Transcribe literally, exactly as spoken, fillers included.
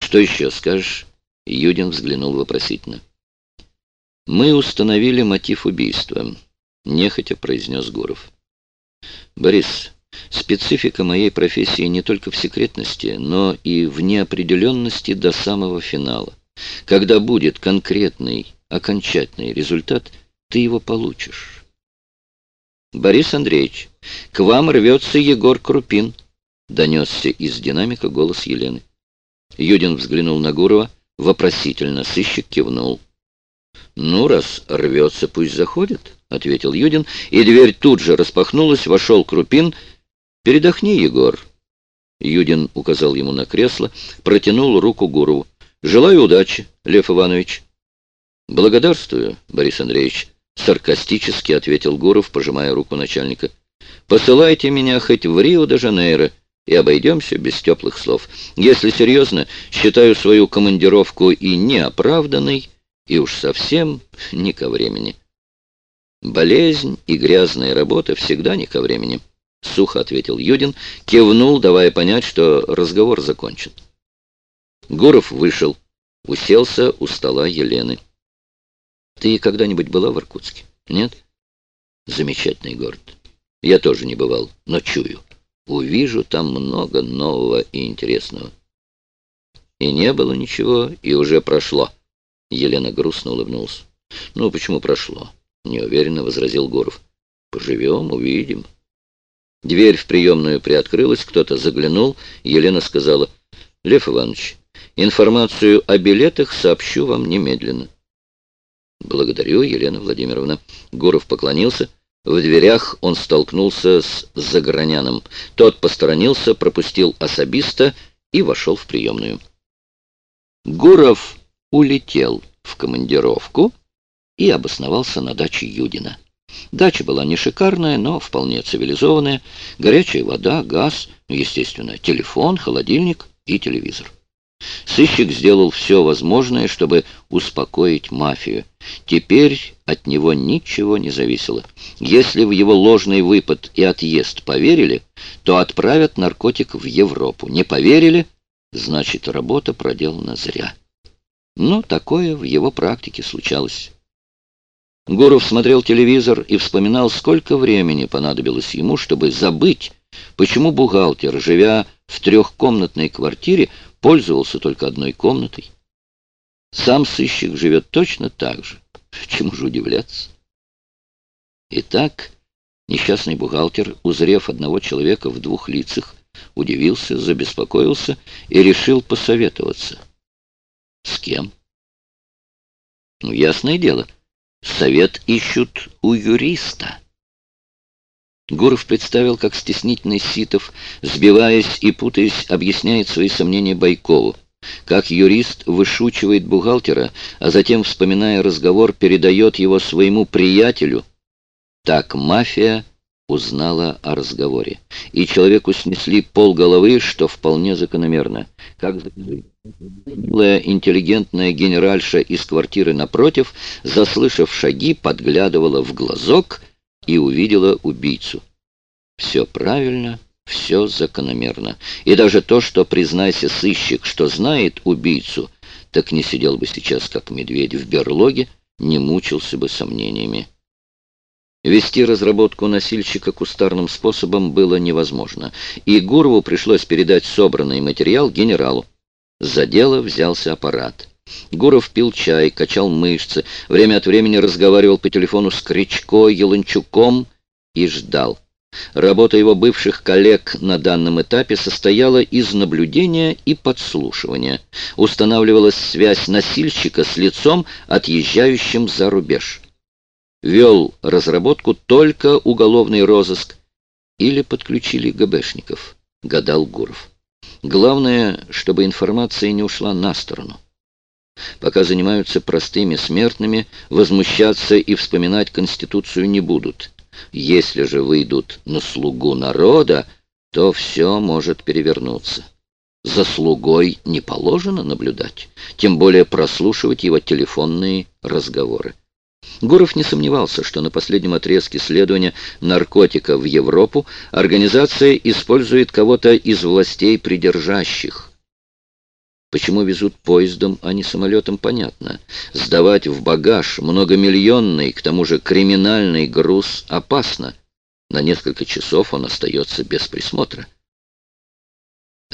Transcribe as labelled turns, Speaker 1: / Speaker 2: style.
Speaker 1: Что еще скажешь? Юдин взглянул вопросительно. Мы установили мотив убийства, нехотя произнес Гуров. Борис, специфика моей профессии не только в секретности, но и в неопределенности до самого финала. Когда будет конкретный, окончательный результат, ты его получишь. Борис Андреевич, к вам рвется Егор Крупин, донесся из динамика голос Елены. Юдин взглянул на Гурова, вопросительно, сыщик кивнул. «Ну, раз рвется, пусть заходит», — ответил Юдин, и дверь тут же распахнулась, вошел Крупин. «Передохни, Егор». Юдин указал ему на кресло, протянул руку Гурову. «Желаю удачи, Лев Иванович». «Благодарствую, Борис Андреевич», — саркастически ответил Гуров, пожимая руку начальника. «Посылайте меня хоть в Рио-де-Жанейро, и обойдемся без теплых слов. Если серьезно, считаю свою командировку и неоправданной, и уж совсем не ко времени». «Болезнь и грязная работа всегда не ко времени», — сухо ответил Юдин, кивнул, давая понять, что разговор закончен. Гуров вышел, уселся у стола Елены. «Ты когда-нибудь была в Иркутске? Нет?» «Замечательный город. Я тоже не бывал, но чую. Увижу там много нового и интересного». «И не было ничего, и уже прошло». Елена грустно улыбнулась. «Ну, почему прошло?» — неуверенно возразил Гуров. «Поживем, увидим». Дверь в приемную приоткрылась, кто-то заглянул. Елена сказала: «Лев Иванович, информацию о билетах сообщу вам немедленно». «Благодарю, Елена Владимировна». Гуров поклонился. В дверях он столкнулся с Заграняном. Тот посторонился, пропустил особиста и вошел в приемную. Гуров улетел в командировку и обосновался на даче Юдина. Дача была не шикарная, но вполне цивилизованная. Горячая вода, газ, естественно, телефон, холодильник и телевизор. Сыщик сделал все возможное, чтобы успокоить мафию. Теперь от него ничего не зависело. Если в его ложный выпад и отъезд поверили, то отправят наркотик в Европу. Не поверили, значит, работа проделана зря. Но такое в его практике случалось. Гуров смотрел телевизор и вспоминал, сколько времени понадобилось ему, чтобы забыть, почему бухгалтер, живя в трехкомнатной квартире, пользовался только одной комнатой. Сам сыщик живет точно так же. Чему же удивляться? Итак, несчастный бухгалтер, узрев одного человека в двух лицах, удивился, забеспокоился и решил посоветоваться. С кем? Ну, ясное дело, совет ищут у юриста. Гуров представил, как стеснительный Ситов, сбиваясь и путаясь, объясняет свои сомнения Байкову, как юрист вышучивает бухгалтера, а затем, вспоминая разговор, передает его своему приятелю. Так мафия узнала о разговоре, и человеку снесли полголовы, что вполне закономерно. Как милая интеллигентная генеральша из квартиры напротив, заслышав шаги, подглядывала в глазок и увидела убийцу. Все правильно, все закономерно. И даже то, что, признайся, сыщик, что знает убийцу, так не сидел бы сейчас, как медведь в берлоге, не мучился бы сомнениями. Вести разработку носильщика кустарным способом было невозможно, и Гурову пришлось передать собранный материал генералу. За дело взялся аппарат. Гуров пил чай, качал мышцы, время от времени разговаривал по телефону с Кричко, Еланчуком и ждал. Работа его бывших коллег на данном этапе состояла из наблюдения и подслушивания. Устанавливалась связь носильщика с лицом, отъезжающим за рубеж. Вел разработку только уголовный розыск или подключили ГБшников, гадал Гуров. Главное, чтобы информация не ушла на сторону. Пока занимаются простыми смертными, возмущаться и вспоминать Конституцию не будут. Если же выйдут на слугу народа, то все может перевернуться. За слугой не положено наблюдать, тем более прослушивать его телефонные разговоры. Гуров не сомневался, что на последнем отрезке следования наркотика в Европу организация использует кого-то из властей придержащих. Почему везут поездом, а не самолетом, понятно. Сдавать в багаж многомиллионный, к тому же криминальный груз опасно. На несколько часов он остается без присмотра.